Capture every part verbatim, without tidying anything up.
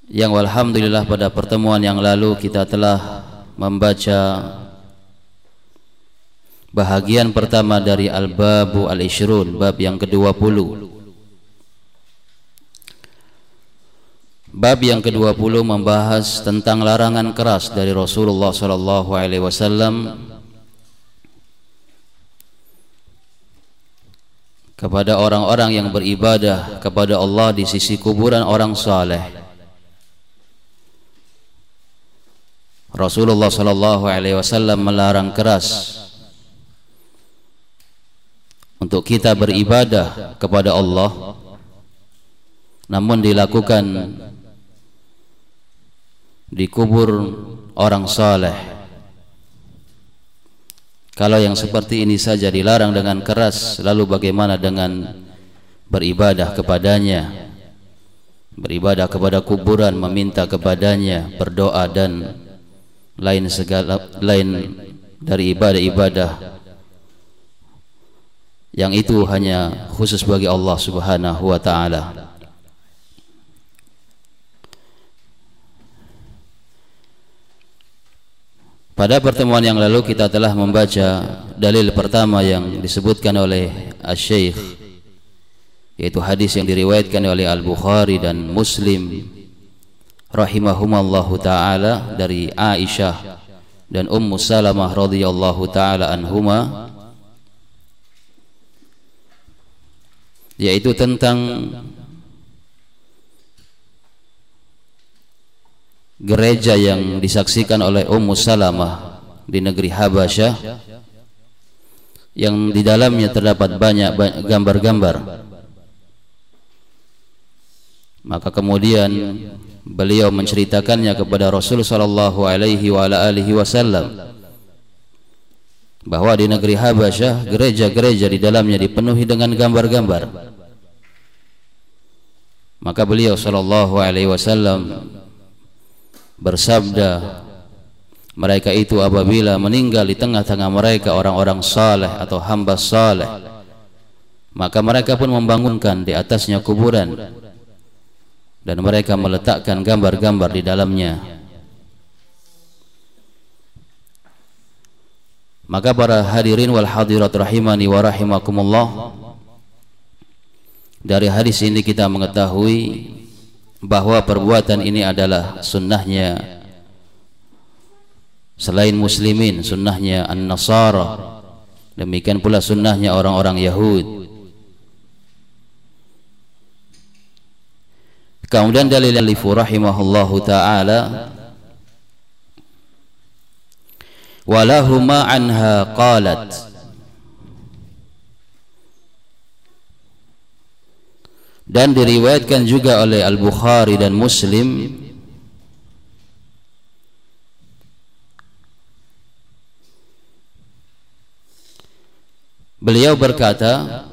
yang alhamdulillah pada pertemuan yang lalu kita telah membaca bahagian pertama dari Al-Babu Al-Ishrun, bab yang kedua puluh. Bab yang kedua puluh membahas tentang larangan keras dari Rasulullah sallallahu alaihi wasallam kepada orang-orang yang beribadah kepada Allah di sisi kuburan orang saleh. Rasulullah sallallahu alaihi wasallam melarang keras untuk kita beribadah kepada Allah, namun dilakukan di kubur orang saleh. Kalau yang seperti ini saja dilarang dengan keras, lalu bagaimana dengan beribadah kepadanya, beribadah kepada kuburan, meminta kepadanya, berdoa dan lain segala lain dari ibadah-ibadah yang itu hanya khusus bagi Allah Subhanahu wa taala. Pada pertemuan yang lalu kita telah membaca dalil pertama yang disebutkan oleh Asy-Syaikh, yaitu hadis yang diriwayatkan oleh Al-Bukhari dan Muslim rahimahumallahu taala dari Aisyah dan Ummu Salamah radhiyallahu taala anhuma, yaitu tentang gereja yang disaksikan oleh Ummu Salamah di negeri Habasyah, yang di dalamnya terdapat banyak gambar-gambar. Maka kemudian beliau menceritakannya kepada Rasul sallallahu alaihi wa ala alihi wasallam bahwa di negeri Habasyah gereja-gereja di dalamnya dipenuhi dengan gambar-gambar. Maka beliau sallallahu alaihi wasallam bersabda, mereka itu apabila meninggal di tengah-tengah mereka orang-orang saleh atau hamba saleh, maka mereka pun membangunkan di atasnya kuburan dan mereka meletakkan gambar-gambar di dalamnya. Maka para hadirin wal hadirat rahimani wa rahimakumullah, dari hadis ini kita mengetahui bahwa perbuatan ini adalah sunnahnya selain muslimin, sunnahnya an-nasara, demikian pula sunnahnya orang-orang Yahud. Kemudian dalil alifu rahimahullahu ta'ala, walahuma anha qalat, dan diriwayatkan juga oleh Al-Bukhari dan Muslim beliau berkata,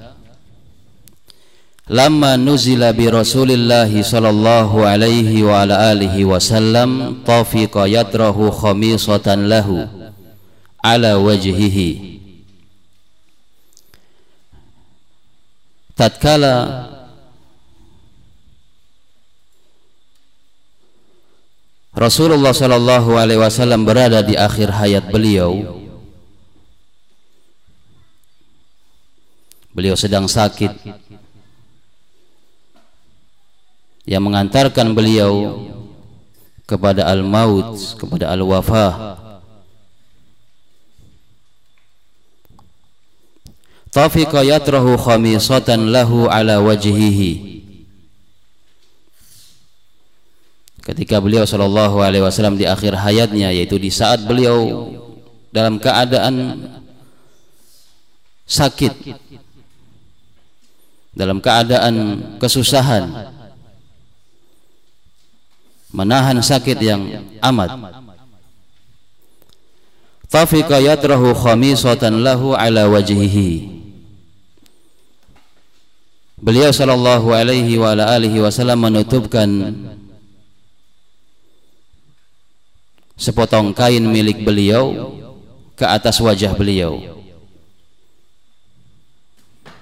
lamma nuzila bi Rasulillahi sallallahu alaihi wa ala alihi wasallam tafiqa yatrahu khamisatan lahu ala wajhihi. Tatkala Rasulullah sallallahu alaihi wasallam berada di akhir hayat beliau, beliau sedang sakit yang mengantarkan beliau kepada al-maut, kepada al-wafah. Tafiqa yatrahu khamisatan lahu ala wajhihi. Ketika beliau sallallahu alaihi wasallam di akhir hayatnya, yaitu di saat beliau dalam keadaan sakit, dalam keadaan kesusahan, menahan sakit yang amat. Tafiqa yatrahu khamisatan lahu ala wajhihi. Beliau sallallahu alaihi wa ala alihi wasallam menutupkan sepotong kain milik beliau ke atas wajah beliau.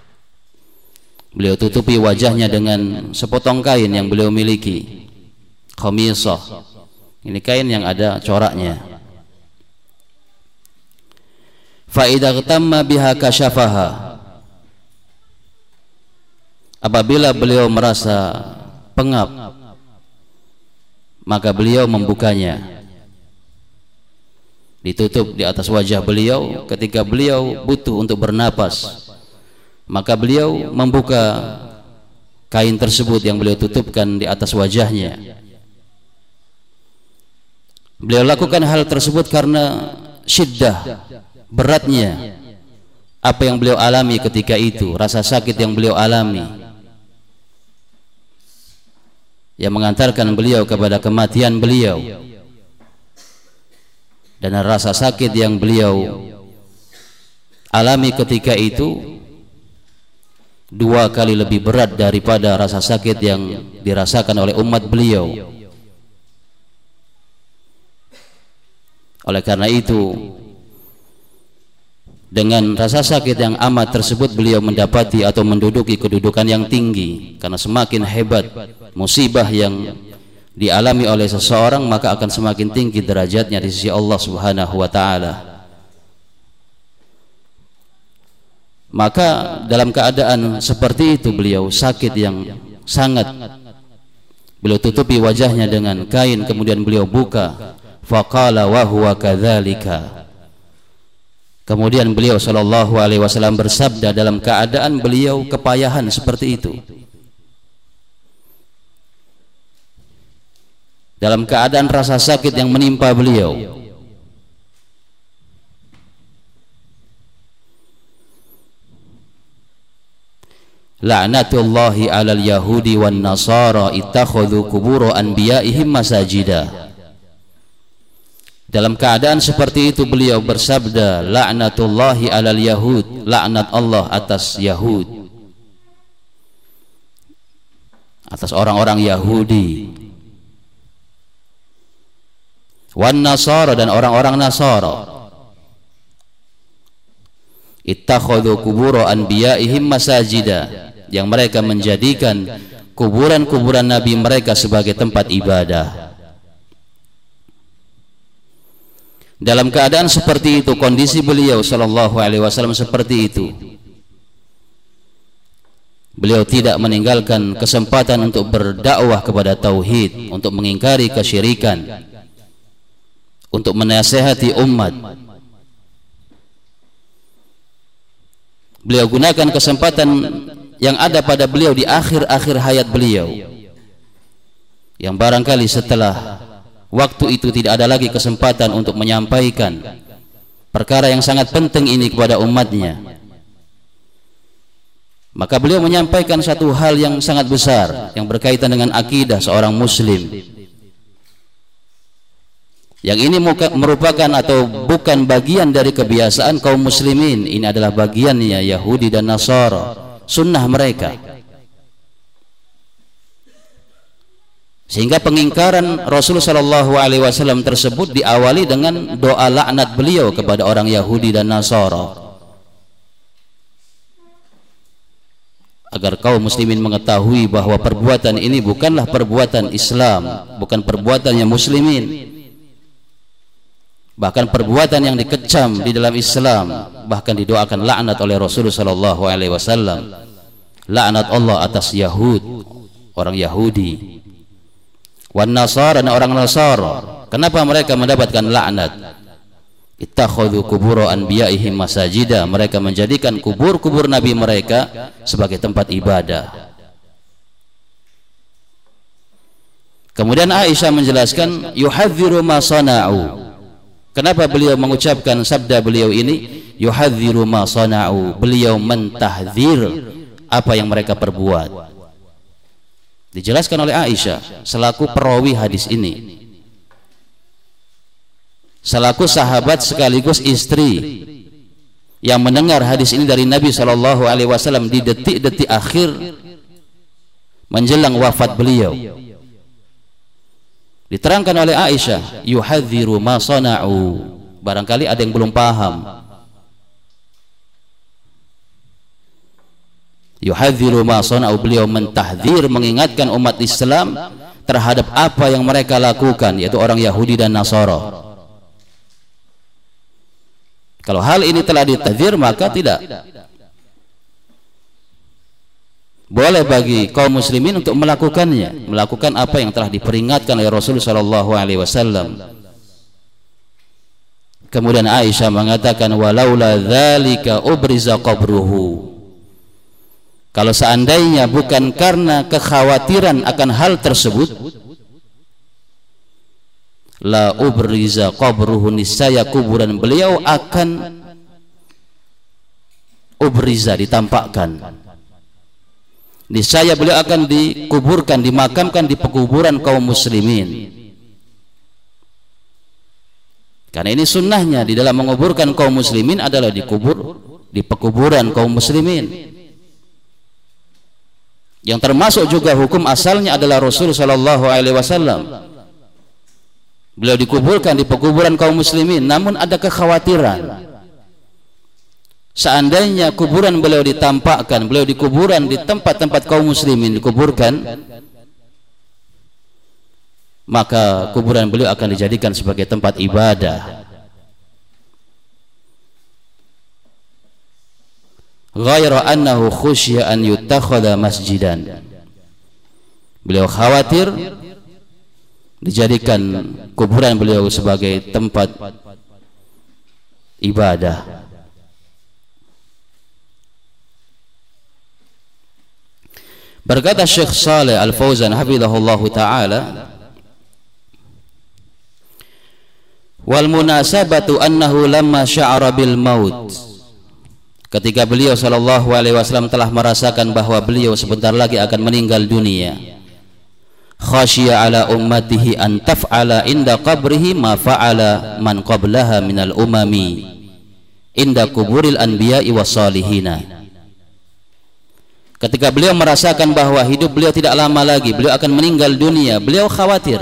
Beliau tutupi wajahnya dengan sepotong kain yang beliau miliki. khamisah. Ini kain yang ada coraknya. Fa idza tamma biha kasyafaha. Apabila beliau merasa pengap, maka beliau membukanya. Ditutup di atas wajah beliau ketika beliau butuh untuk bernapas, maka beliau membuka kain tersebut yang beliau tutupkan di atas wajahnya. Beliau lakukan hal tersebut karena syiddah, beratnya apa yang beliau alami ketika itu, rasa sakit yang beliau alami, yang mengantarkan beliau kepada kematian beliau, dan rasa sakit yang beliau alami ketika itu dua kali lebih berat daripada rasa sakit yang dirasakan oleh umat beliau. Oleh karena itu, dengan rasa sakit yang amat tersebut beliau mendapati atau menduduki kedudukan yang tinggi, karena semakin hebat musibah yang dialami oleh seseorang, maka akan semakin tinggi derajatnya di sisi Allah Subhanahu wa taala. Maka dalam keadaan seperti itu beliau sakit yang sangat, beliau tutupi wajahnya dengan kain, kemudian beliau buka. Faqala wa huwa kadzalika. Kemudian beliau sallallahu alaihi wasallam bersabda dalam keadaan beliau kepayahan seperti itu, dalam keadaan rasa sakit yang menimpa beliau, la'natullahi 'alal yahudi wan nasara ittakhadhu qubur anbiya'ihim masajida. Dalam keadaan seperti itu beliau bersabda, la'natullahi 'alal yahud, laknat Allah atas Yahud, atas orang-orang Yahudi, wan nasara, dan orang-orang Nasara, ittakhadhu qubur anbiya'ihim masajida, yang mereka menjadikan kuburan-kuburan nabi mereka sebagai tempat ibadah. Dalam keadaan seperti itu, kondisi beliau sallallahu alaihi wasallam seperti itu, beliau tidak meninggalkan kesempatan untuk berdakwah kepada tauhid, untuk mengingkari kesyirikan, untuk menasihati umat. Beliau gunakan kesempatan yang ada pada beliau di akhir-akhir hayat beliau, yang barangkali setelah waktu itu tidak ada lagi kesempatan untuk menyampaikan perkara yang sangat penting ini kepada umatnya. Maka beliau menyampaikan satu hal yang sangat besar yang berkaitan dengan akidah seorang muslim, yang ini merupakan atau bukan bagian dari kebiasaan kaum muslimin. Ini adalah bagiannya Yahudi dan Nasara, sunnah mereka. Sehingga pengingkaran Rasul sallallahu alaihi wasallam tersebut diawali dengan doa laknat beliau kepada orang Yahudi dan Nasara, agar kaum muslimin mengetahui bahwa perbuatan ini bukanlah perbuatan Islam, bukan perbuatannya muslimin, bahkan perbuatan yang dikecam di dalam Islam, bahkan didoakan laknat oleh Rasul sallallahu alaihi wasallam. Laknat Allah atas Yahud, orang Yahudi, wan nasara, dan orang Nasara. Kenapa mereka mendapatkan laknat? Ittakhadhu qubur anbiya'ihim masajida, mereka menjadikan kubur-kubur nabi mereka sebagai tempat ibadah. Kemudian Aisyah menjelaskan, yuhadziru ma sana'u. Kenapa beliau mengucapkan sabda beliau ini yuhadziru ma sana'u? Beliau mentahdzir apa yang mereka perbuat. Dijelaskan oleh Aisyah selaku perawi hadis ini, selaku sahabat sekaligus istri yang mendengar hadis ini dari Nabi sallallahu alaihi wasallam di detik-detik akhir menjelang wafat beliau. Diterangkan oleh Aisyah, yuhadziru ma sana'u. Barangkali ada yang belum paham. Yuhadziru ma sana'u, beliau mentahdzir, mengingatkan umat Islam terhadap apa yang mereka lakukan, yaitu orang Yahudi dan Nasara. Kalau hal ini telah ditadzir, maka tidak boleh bagi kaum muslimin untuk melakukannya, melakukan apa yang telah diperingatkan oleh Rasul sallallahu alaihi wasallam. Kemudian Aisyah mengatakan, walaula dzalika ubriza qabruhu. Kalau seandainya bukan karena kekhawatiran akan hal tersebut, la ubriza qabruhu, niscaya kuburan beliau akan ubriza, ditampakkan. Niscaya beliau akan dikuburkan, dimakamkan di pekuburan kaum muslimin. Karena ini sunnahnya di dalam menguburkan kaum muslimin adalah dikubur di pekuburan kaum muslimin. Yang termasuk juga hukum asalnya adalah Rasul sallallahu alaihi wasallam. Beliau dikuburkan di pekuburan kaum muslimin, namun ada kekhawatiran. Seandainya kuburan beliau ditampakkan, beliau di kuburan di tempat-tempat kaum muslimin dikuburkan, maka kuburan beliau akan dijadikan sebagai tempat ibadah. Ghaira annahu khusya an yutakhadha masjidan. Beliau khawatir dijadikan kuburan beliau sebagai tempat ibadah. Berkata Syekh Saleh Al-Fauzan hafizahullahu taala, wal munasabatu annahu lamma sya'ara bil maut, ketika beliau sallallahu alaihi wasallam telah merasakan bahwa beliau sebentar lagi akan meninggal dunia, khasyiya ala ummatihi an taf'ala inda qabrihi ma fa'ala man qablaha minal umami inda kuburil anbiya'i wassalihina. Ketika beliau merasakan bahwa hidup beliau tidak lama lagi, beliau akan meninggal dunia, beliau khawatir.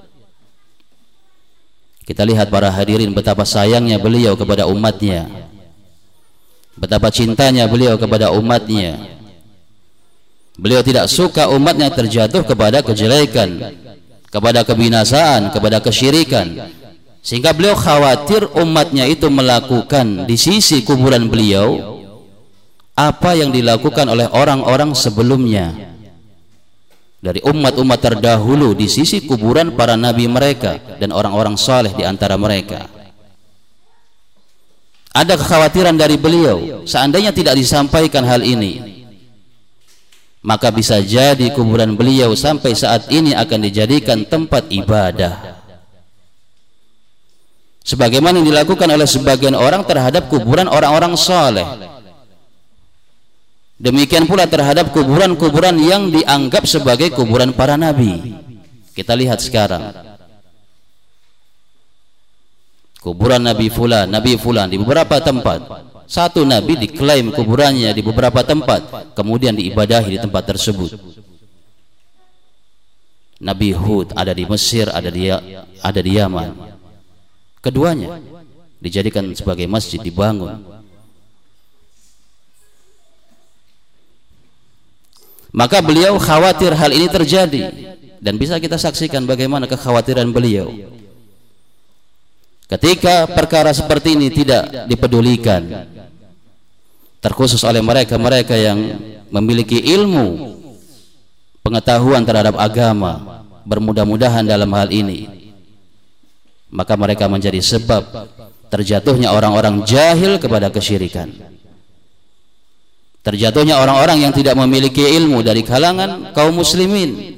Kita lihat para hadirin betapa sayangnya beliau kepada umatnya, betapa cintanya beliau kepada umatnya. Beliau tidak suka umatnya terjatuh kepada kejelekan, kepada kebinasaan, kepada kesyirikan, sehingga beliau khawatir umatnya itu melakukan di sisi kuburan beliau apa yang dilakukan oleh orang-orang sebelumnya dari umat-umat terdahulu di sisi kuburan para nabi mereka dan orang-orang saleh di antara mereka. Ada kekhawatiran dari beliau, seandainya tidak disampaikan hal ini, maka bisa jadi kuburan beliau sampai saat ini akan dijadikan tempat ibadah, sebagaimana yang dilakukan oleh sebagian orang terhadap kuburan orang-orang saleh. Demikian pula terhadap kuburan-kuburan yang dianggap sebagai kuburan para nabi. Kita lihat sekarang kuburan Nabi Fulan, Nabi Fulan di beberapa tempat. Satu nabi diklaim kuburannya di beberapa tempat, kemudian diibadahi di tempat tersebut. Nabi Hud ada di Mesir, ada di ada di Yaman. Keduanya dijadikan sebagai masjid, dibangun. Maka beliau khawatir hal ini terjadi, dan bisa kita saksikan bagaimana kekhawatiran beliau ketika perkara seperti ini tidak dipedulikan, terkhusus oleh mereka-mereka yang memiliki ilmu pengetahuan terhadap agama, bermudah-mudahan dalam hal ini, maka mereka menjadi sebab terjatuhnya orang-orang jahil kepada kesyirikan, terjatuhnya orang-orang yang tidak memiliki ilmu dari kalangan kaum muslimin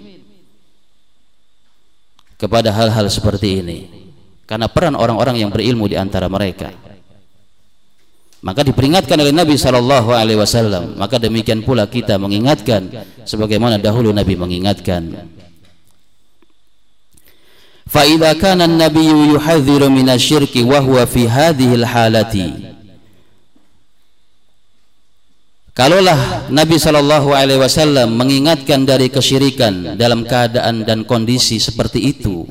kepada hal-hal seperti ini, karena peran orang-orang yang berilmu di antara mereka. Maka diperingatkan oleh Nabi sallallahu alaihi wasallam, maka demikian pula kita mengingatkan sebagaimana dahulu Nabi mengingatkan. Fa idza kana an-nabiyyu yuhadziru minasyirki wa huwa fi hadhihi al-halati, kalaulah Nabi sallallahu alaihi wasallam mengingatkan dari kesyirikan dalam keadaan dan kondisi seperti itu,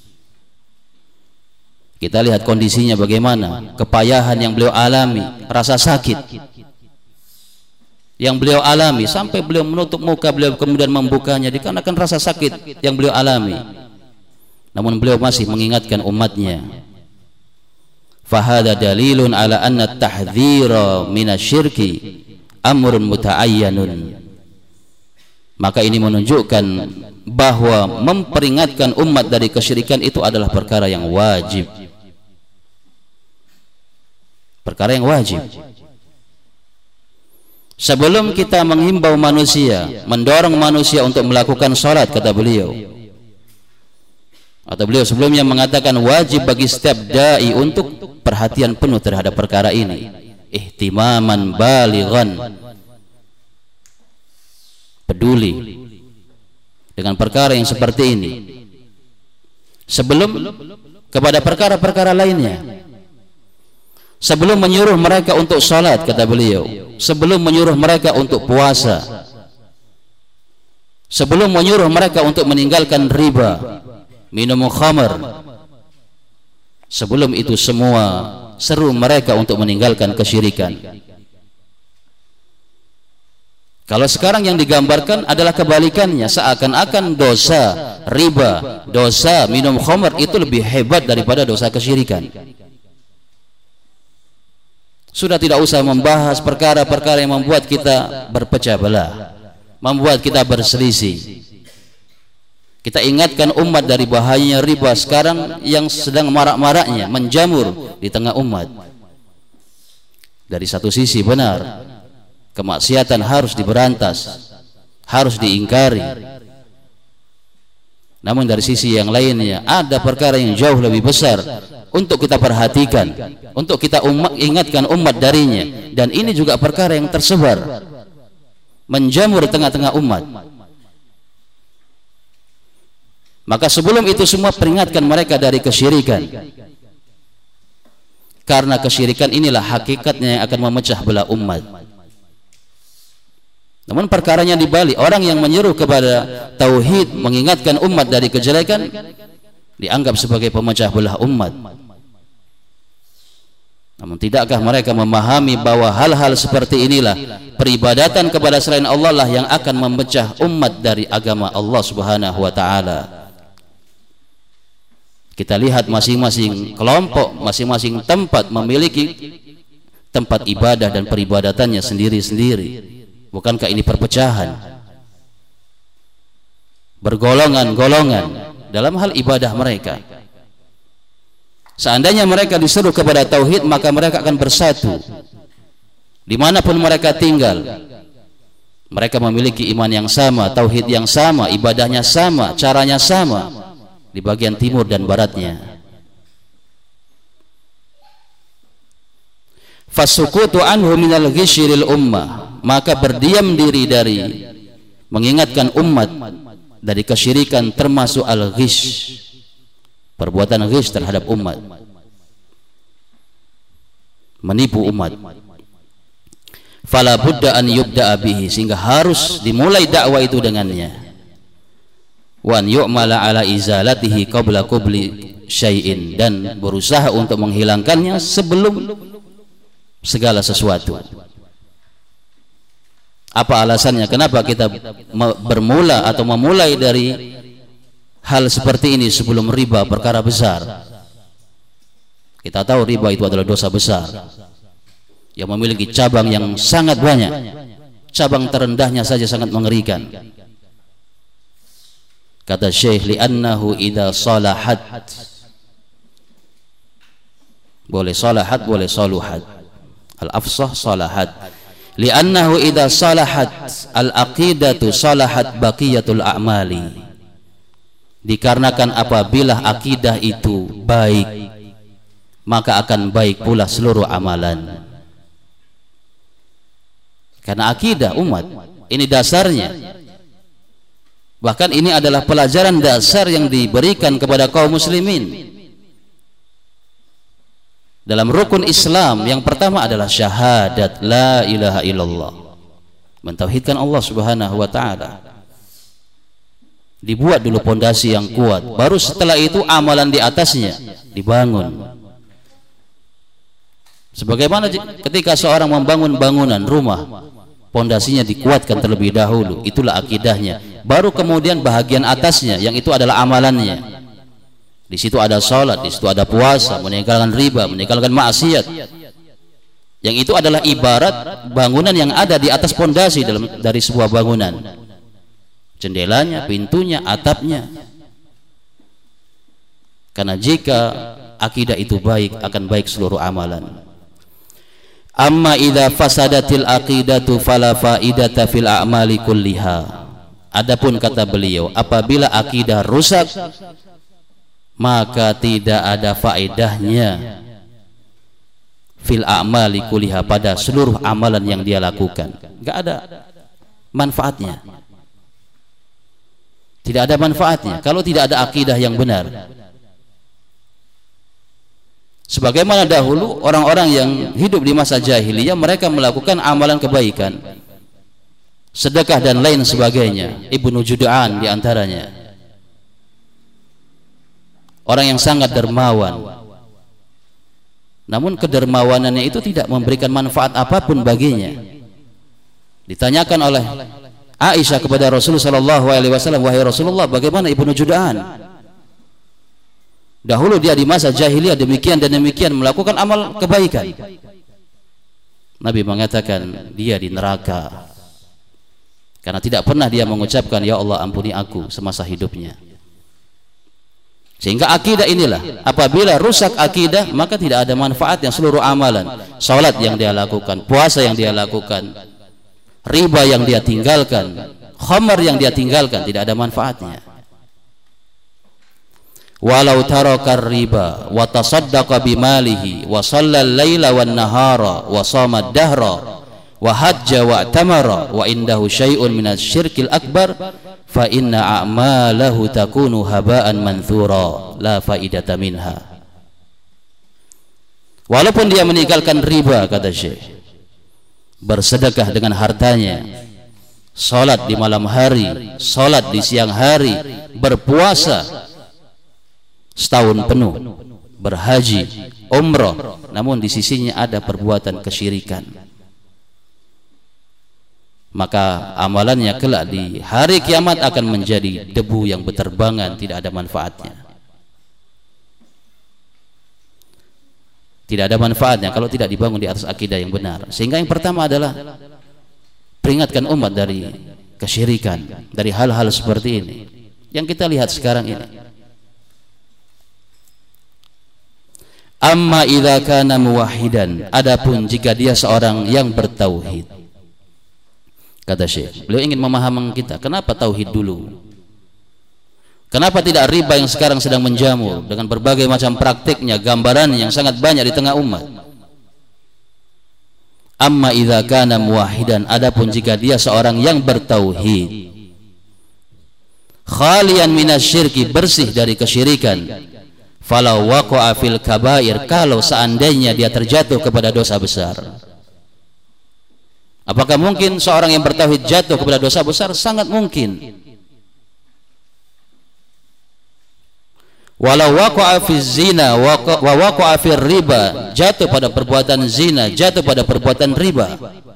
kita lihat kondisinya bagaimana, kepayahan yang beliau alami, rasa sakit. yang beliau alami, sampai beliau menutup muka beliau kemudian membukanya dikarenakan rasa sakit yang beliau alami, namun beliau masih mengingatkan umatnya. Fahada dalilun ala anna tahdhira minasyirki amrun muta'ayyanun. Maka ini menunjukkan bahwa memperingatkan umat dari kesyirikan itu adalah perkara yang wajib, perkara yang wajib. Sebelum kita menghimbau manusia, mendorong manusia untuk melakukan salat, kata beliau, atau beliau sebelumnya mengatakan wajib bagi setiap dai untuk perhatian penuh terhadap perkara ini, ihtimaman balighan, peduli dengan perkara yang seperti ini sebelum kepada perkara-perkara lainnya. Sebelum menyuruh mereka untuk salat, kata beliau, sebelum menyuruh mereka untuk puasa, sebelum menyuruh mereka untuk meninggalkan riba, minum khamar, sebelum itu semua seru mereka untuk meninggalkan kesyirikan. Kalau sekarang yang digambarkan adalah kebalikannya, seakan-akan dosa riba, dosa minum khamar itu lebih hebat daripada dosa kesyirikan. Sudah tidak usah membahas perkara-perkara yang membuat kita berpecah belah, membuat kita berselisih. Kita ingatkan umat dari bahayanya riba sekarang yang sedang marak-maraknya menjamur di tengah umat. Dari satu sisi benar, kemaksiatan harus diberantas, harus diingkari. Namun dari sisi yang lainnya ada perkara yang jauh lebih besar untuk kita perhatikan, untuk kita umat, ingatkan umat darinya. Dan ini juga perkara yang tersebar, menjamur di tengah-tengah umat. Maka sebelum itu semua peringatkan mereka dari kesyirikan, karena kesyirikan inilah hakikatnya yang akan memecah belah umat. Namun perkaranya dibalik, orang yang menyeru kepada tauhid, mengingatkan umat dari kejelekan, dianggap sebagai pemecah belah umat. Namun tidakkah mereka memahami bahwa hal-hal seperti inilah, peribadatan kepada selain Allah lah yang akan memecah umat dari agama Allah Subhanahu wa taala. Kita lihat masing-masing kelompok, masing-masing tempat memiliki tempat ibadah dan peribadatannya sendiri-sendiri. Bukankah ini perpecahan, bergolongan-golongan dalam hal ibadah mereka? Seandainya mereka diseru kepada tauhid, maka mereka akan bersatu dimanapun mereka tinggal. Mereka memiliki iman yang sama, tauhid yang sama, ibadahnya sama, caranya sama di bagian timur dan baratnya. Fasukutu anhu minal ghishiril ummah, maka berdiam diri dari mengingatkan umat dari kesyirikan termasuk al-ghish, perbuatan ghish terhadap umat, menipu umat. Fala budda an yubda'a bihi, sehingga harus dimulai dakwah itu dengannya. Wa an yu'mala ala izalatihi qabla qabli syai'in, dan berusaha untuk menghilangkannya sebelum segala sesuatu. Apa alasannya? Kenapa kita bermula atau memulai dari hal seperti ini sebelum riba, perkara besar? Kita tahu riba itu adalah dosa besar yang memiliki cabang yang sangat banyak. Cabang terendahnya saja sangat mengerikan. Kata Syekh, li'annahu idza salahat, boleh salahat, boleh saluhat, al-afsah salahat. Li'annahu idza salahat al-aqidatu salahat baqiyatul a'mali, dikarenakan apabila akidah itu baik, maka akan baik pula seluruh amalan. Karena akidah umat ini dasarnya. Bahkan ini adalah pelajaran dasar yang diberikan kepada kaum muslimin. Dalam rukun Islam yang pertama adalah syahadat la ilaha illallah, mentauhidkan Allah Subhanahu wa taala. Dibuat dulu pondasi yang kuat, baru setelah itu amalan di atasnya dibangun. Sebagaimana ketika seorang membangun bangunan rumah, Pondasinya dikuatkan terlebih dahulu, itulah akidahnya. Baru kemudian bahagian atasnya, yang itu adalah amalannya. Di situ ada salat, di situ ada puasa, meninggalkan riba, meninggalkan maksiat. Yang itu adalah ibarat bangunan yang ada di atas pondasi dalam dari sebuah bangunan. Jendelanya, pintunya, atapnya. Karena jika akidah itu baik, akan baik seluruh amalan. Amma idza fasadatil aqidatu fala faidata fil a'mali kulliha. Adapun kata beliau, apabila akidah rusak, maka tidak ada faedahnya fil a'mali kulliha, pada seluruh amalan yang dia lakukan. Enggak ada manfaatnya. Tidak ada manfaatnya kalau tidak ada akidah yang benar. Sebagaimana dahulu orang-orang yang hidup di masa jahiliyah, mereka melakukan amalan kebaikan, sedekah dan lain sebagainya. Ibnu Jud'an diantaranya, orang yang sangat dermawan, namun kedermawanannya itu tidak memberikan manfaat apapun baginya. Ditanyakan oleh Aisyah kepada Rasulullah shallallahu alaihi wasallam, wahai Rasulullah, bagaimana Ibnu Jud'an? Dahulu dia di masa jahiliyah demikian dan demikian melakukan amal kebaikan. Nabi mengatakan dia di neraka karena tidak pernah dia mengucapkan ya Allah ampuni aku semasa hidupnya. Sehingga akidah inilah, apabila rusak akidah, maka tidak ada manfaat yang seluruh amalan. Salat yang dia lakukan, puasa yang dia lakukan, riba yang dia tinggalkan, khamar yang dia tinggalkan, tidak ada manfaatnya. Walau taraka riba wa tasaddaqa bimalihi wa shallal laila wan nahara wa shama ad-dahra wa hajja wa tamara wa indahu syai'un minasy syirkil akbar fa inna a'malahu takunu haba'an manthura la faidata minha. Walaupun dia meninggalkan riba, kata Syekh, bersedekah dengan hartanya, salat di malam hari, salat di siang hari, berpuasa setahun penuh, berhaji, umrah, namun di sisinya ada perbuatan kesyirikan, maka amalannya kelak di hari kiamat akan menjadi debu yang berterbangan, tidak ada manfaatnya. Tidak ada manfaatnya kalau tidak dibangun di atas akidah yang benar. Sehingga yang pertama adalah peringatkan umat dari kesyirikan, dari hal-hal seperti ini yang kita lihat sekarang ini. Amma idza kana muwahhidan, adapun jika dia seorang yang bertauhid, kata Syekh, beliau ingin memahami kita kenapa tauhid dulu, kenapa tidak riba yang sekarang sedang menjamur dengan berbagai macam praktiknya, gambaran yang sangat banyak di tengah umat. Amma idza kana muwahhidan, adapun jika dia seorang yang bertauhid, khalian minasyirki, bersih dari kesyirikan, falau waqa'a fil kabair, kalau seandainya dia terjatuh kepada dosa besar. Apakah mungkin seorang yang bertauhid jatuh kepada dosa besar? Sangat mungkin. Walau waqa'a fiz zina wa waqa'a fir riba, jatuh pada perbuatan zina, jatuh pada perbuatan riba,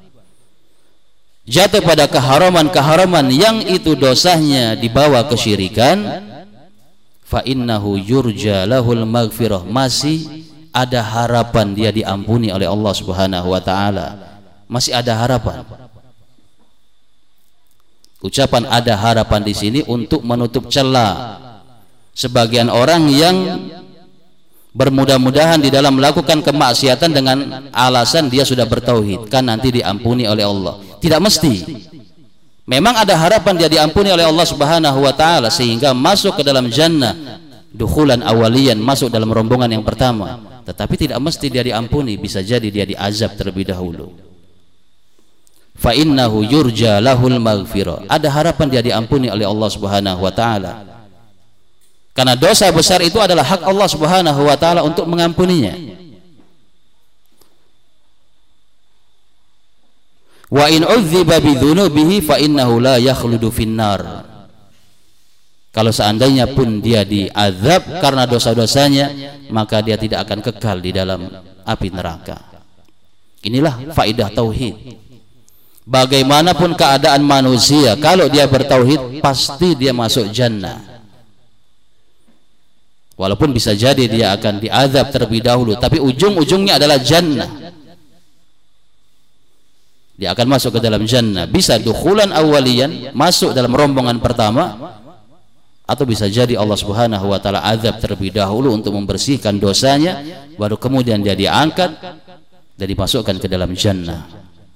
jatuh pada keharaman-keharaman yang itu dosanya dibawa kesyirikan, fa innahu yurja lahul maghfirah, masih ada harapan dia diampuni oleh Allah Subhanahu wa taala. Masih ada harapan. Ucapan ada harapan di sini untuk menutup celah sebagian orang yang bermudah-mudahan di dalam melakukan kemaksiatan dengan alasan dia sudah bertauhid, kan nanti diampuni oleh Allah. Tidak mesti. Memang ada harapan dia diampuni oleh Allah Subhanahu wa taala sehingga masuk ke dalam jannah, dukhulan awalian, masuk dalam rombongan yang pertama. Tetapi tidak mesti dia diampuni, bisa jadi dia diazab terlebih dahulu. Fa innahu yurja lahul maghfirah, ada harapan dia diampuni oleh Allah Subhanahu wa taala. Karena dosa besar itu adalah hak Allah Subhanahu wa taala untuk mengampuninya. Wa in udziba bidzunubihi fa innahu la yakhludu finnar. Kalau seandainya pun dia diazab karena dosa-dosanya, maka dia tidak akan kekal di dalam api neraka. Inilah faidah tauhid. bagaimanapun keadaan manusia, kalau dia bertauhid pasti dia masuk jannah. Walaupun bisa jadi dia akan diazab terlebih dahulu, tapi ujung-ujungnya adalah jannah. Dia akan masuk ke dalam jannah. Bisa dukhulan awalian, masuk dalam rombongan pertama, atau bisa jadi Allah Subhanahu wa taala azab terlebih dahulu untuk membersihkan dosanya, baru kemudian dia diangkat dan dimasukkan ke dalam jannah.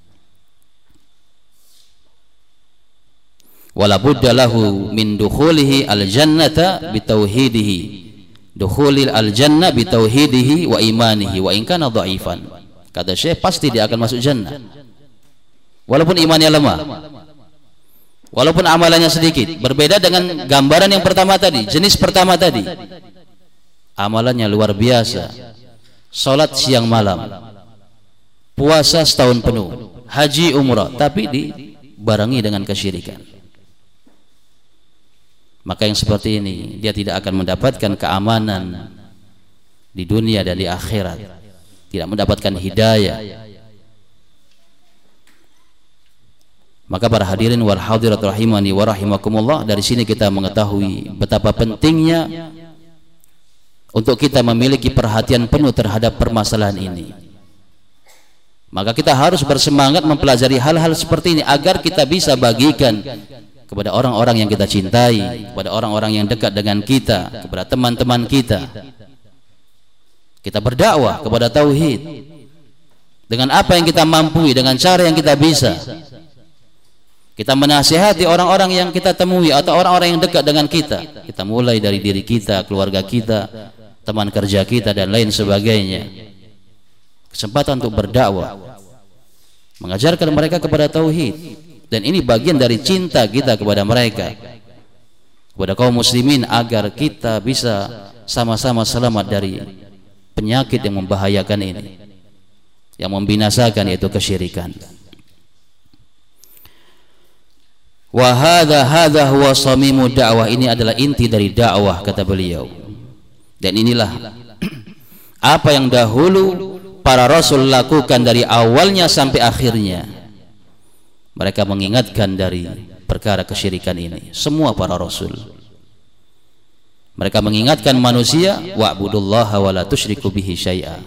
Wala budda lahu min dukhulihi al-jannata bitauhidihi. Dukhulil al-jannah bitauhidihi wa imanihi wa in kana dha'ifan. Kata Syekh, pasti dia akan masuk jannah walaupun imannya lemah, walaupun amalannya sedikit. Berbeda dengan gambaran yang pertama tadi, jenis pertama tadi, amalannya luar biasa, salat siang malam, puasa setahun penuh, haji umrah, tapi dibarengi dengan kesyirikan. Maka yang seperti ini dia tidak akan mendapatkan keamanan di dunia dan di akhirat, tidak mendapatkan hidayah. Maka para hadirin wal hadirat rahimani wa rahimakumullah, dari sini kita mengetahui betapa pentingnya untuk kita memiliki perhatian penuh terhadap permasalahan ini. Maka kita harus bersemangat mempelajari hal-hal seperti ini agar kita bisa bagikan kepada orang-orang yang kita cintai, kepada orang-orang yang dekat dengan kita, kepada teman-teman kita. Kita berdakwah kepada tauhid dengan apa yang kita mampu, dengan cara yang kita bisa. Kita menasihati orang-orang yang kita temui atau orang-orang yang dekat dengan kita. Kita mulai dari diri kita, keluarga kita, teman kerja kita, dan lain sebagainya. Kesempatan untuk berdakwah, mengajarkan mereka kepada tauhid. Dan ini bagian dari cinta kita kepada mereka, kepada kaum muslimin, agar kita bisa sama-sama selamat dari penyakit yang membahayakan ini, yang membinasakan, yaitu kesyirikan. Wa hadza hadza huwa shamimu dakwah, ini adalah inti dari dakwah, kata beliau. Dan inilah apa yang dahulu para rasul lakukan dari awalnya sampai akhirnya. Mereka mengingatkan dari perkara kesyirikan ini, semua para rasul. Mereka mengingatkan manusia, wa'budullaha wa la tusyriku bihi syai'a.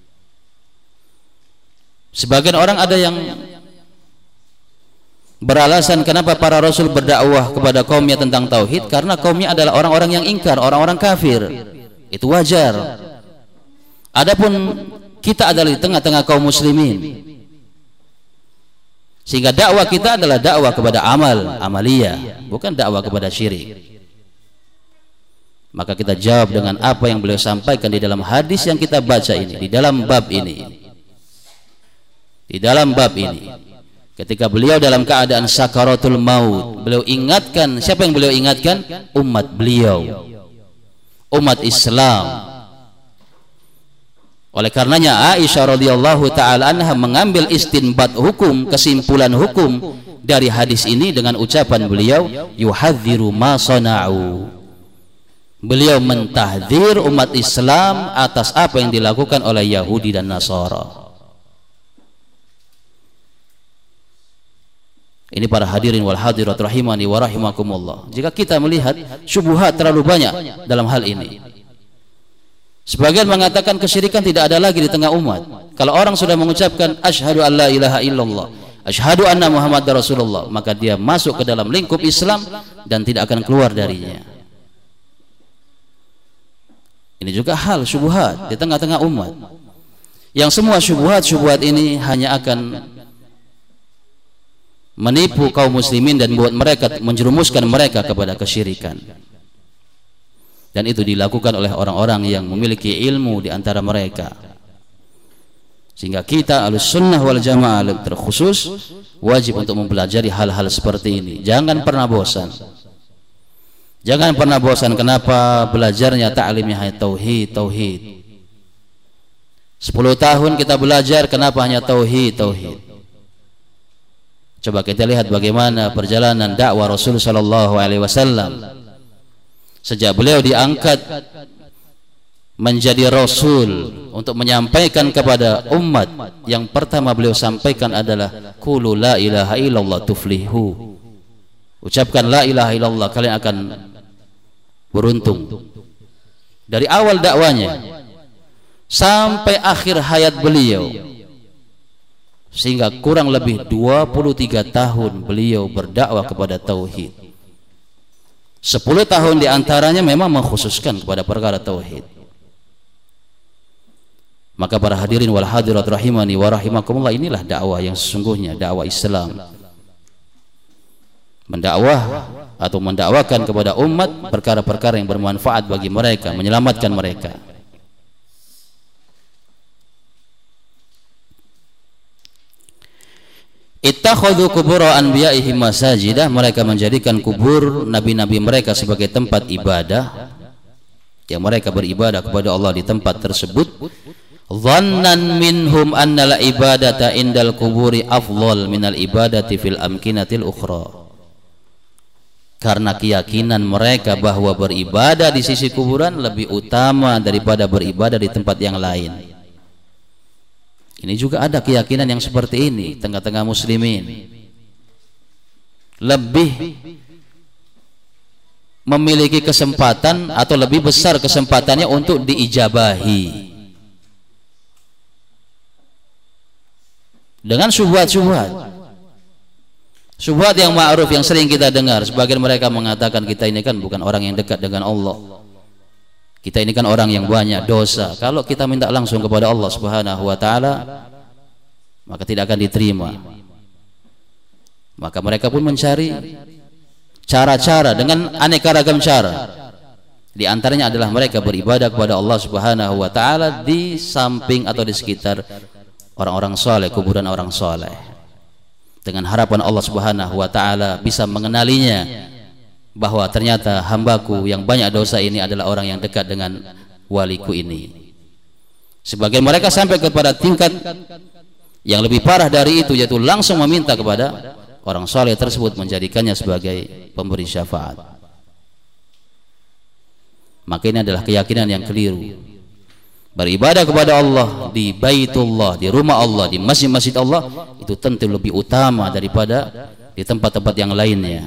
Sebagian orang ada yang beralasan kenapa para rasul berdakwah kepada kaumnya tentang tauhid, karena kaumnya adalah orang-orang yang ingkar, orang-orang kafir. Itu wajar. Adapun kita adalah di tengah-tengah kaum muslimin, sehingga dakwah kita adalah dakwah kepada amal, amaliyah, bukan dakwah kepada syirik. Maka kita jawab dengan apa yang beliau sampaikan di dalam hadis yang kita baca ini, di dalam bab ini. Di dalam bab ini, ketika beliau dalam keadaan sakaratul maut, beliau ingatkan, siapa yang beliau ingatkan? Umat beliau, umat Islam. Oleh karenanya Aisyah radhiyallahu taala anha mengambil istinbat hukum, kesimpulan hukum dari hadis ini dengan ucapan beliau, yuhadziru ma sana'u. Beliau mentahdzir umat Islam atas apa yang dilakukan oleh Yahudi dan Nasara. Ini para hadirin wal hadirat rahimani wa rahimakumullah. Jika kita melihat syubhat terlalu banyak dalam hal ini, sebagian mengatakan kesyirikan tidak ada lagi di tengah umat. Kalau orang sudah mengucapkan asyhadu an la ilaha illallah, asyhadu anna muhammadar rasulullah, maka dia masuk ke dalam lingkup Islam dan tidak akan keluar darinya. Ini juga hal syubhat di tengah-tengah umat, yang semua syubhat-syubhat ini hanya akan menipu kaum muslimin dan buat mereka, menjerumuskan mereka kepada kesyirikan. Dan itu dilakukan oleh orang-orang yang memiliki ilmu di antara mereka. Sehingga kita Ahlussunnah wal Jamaah terkhusus wajib untuk mempelajari hal-hal seperti ini. Jangan pernah bosan. Jangan pernah bosan. Kenapa? Belajarnya ta'limnya hanya tauhid, tauhid. Sepuluh tahun kita belajar, kenapa hanya tauhid, tauhid? Coba kita lihat bagaimana perjalanan dakwah Rasul sallallahu alaihi wasallam. Sejak beliau diangkat menjadi rasul untuk menyampaikan kepada umat, yang pertama beliau sampaikan adalah qulu la ilaha illallah tuflihu. Ucapkan la ilaha illallah, kalian akan beruntung. Dari awal dakwanya sampai akhir hayat beliau, sehingga kurang lebih dua puluh tiga tahun beliau berdakwah kepada tauhid. sepuluh tahun diantaranya memang mengkhususkan kepada perkara tauhid. Maka para hadirin wal hadirat rahimani wa rahimakumullah, inilah dakwah yang sesungguhnya, dakwah Islam. Mendakwah atau mendakwakan kepada umat perkara-perkara yang bermanfaat bagi mereka, menyelamatkan mereka. Ittakhadhu qubura anbiya'ihim masajidah, mereka menjadikan kubur nabi-nabi mereka sebagai tempat ibadah, yang mereka beribadah kepada Allah di tempat tersebut. Dhannan minhum anna la ibadata indal kuburi afdal minal ibadati fil amkinatil ukhra, karena keyakinan mereka bahwa beribadah di sisi kuburan lebih utama daripada beribadah di tempat yang lain. Ini juga ada keyakinan yang seperti ini tengah-tengah muslimin, lebih memiliki kesempatan atau lebih besar kesempatannya untuk diijabahi dengan syubhat-syubhat. Syubhat yang ma'ruf yang sering kita dengar, sebagian mereka mengatakan kita ini kan bukan orang yang dekat dengan Allah, kita ini kan orang yang banyak dosa, kalau kita minta langsung kepada Allah Subhanahu wa ta'ala maka tidak akan diterima. Maka mereka pun mencari cara-cara dengan aneka ragam cara. Di antaranya adalah mereka beribadah kepada Allah Subhanahu wa ta'ala di samping atau di sekitar orang-orang soleh, kuburan orang soleh, dengan harapan Allah Subhanahu wa ta'ala bisa mengenalinya, bahwa ternyata hambaku yang banyak dosa ini adalah orang yang dekat dengan waliku ini. Sebagian mereka sampai kepada tingkat yang lebih parah dari itu, yaitu langsung meminta kepada orang soleh tersebut menjadikannya sebagai pemberi syafaat. Maka ini adalah keyakinan yang keliru. Beribadah kepada Allah di Baitullah, di rumah Allah, di masjid-masjid Allah, itu tentu lebih utama daripada di tempat-tempat yang lainnya.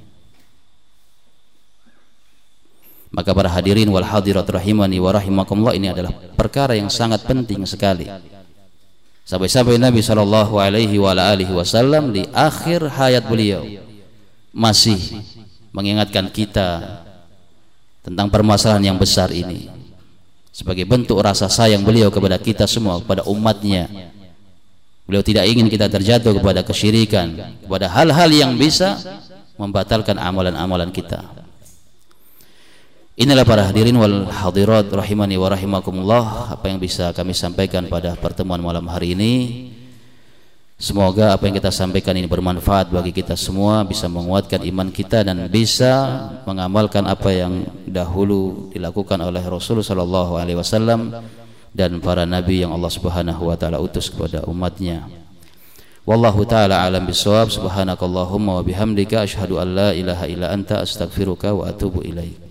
Maka para hadirin wal hadirat rahimani wa rahimakumullah, ini adalah perkara yang sangat penting sekali. Sampai-sampai Nabi shallallahu alaihi wa alihi wasallam di akhir hayat beliau masih mengingatkan kita tentang permasalahan yang besar ini, sebagai bentuk rasa sayang beliau kepada kita semua, kepada umatnya. Beliau tidak ingin kita terjatuh kepada kesyirikan, kepada hal-hal yang bisa membatalkan amalan-amalan kita. Inilah para hadirin wal hadirat rahimani wa rahimakumullah, apa yang bisa kami sampaikan pada pertemuan malam hari ini. Semoga apa yang kita sampaikan ini bermanfaat bagi kita semua, bisa menguatkan iman kita dan bisa mengamalkan apa yang dahulu dilakukan oleh Rasulullah sallallahu alaihi wasallam dan para nabi yang Allah Subhanahu wa taala utus kepada umatnya. Wallahu taala alam bisawab. Subhanakallahumma wa bihamdika asyhadu an la ilaha illa anta astaghfiruka wa atubu ilaik.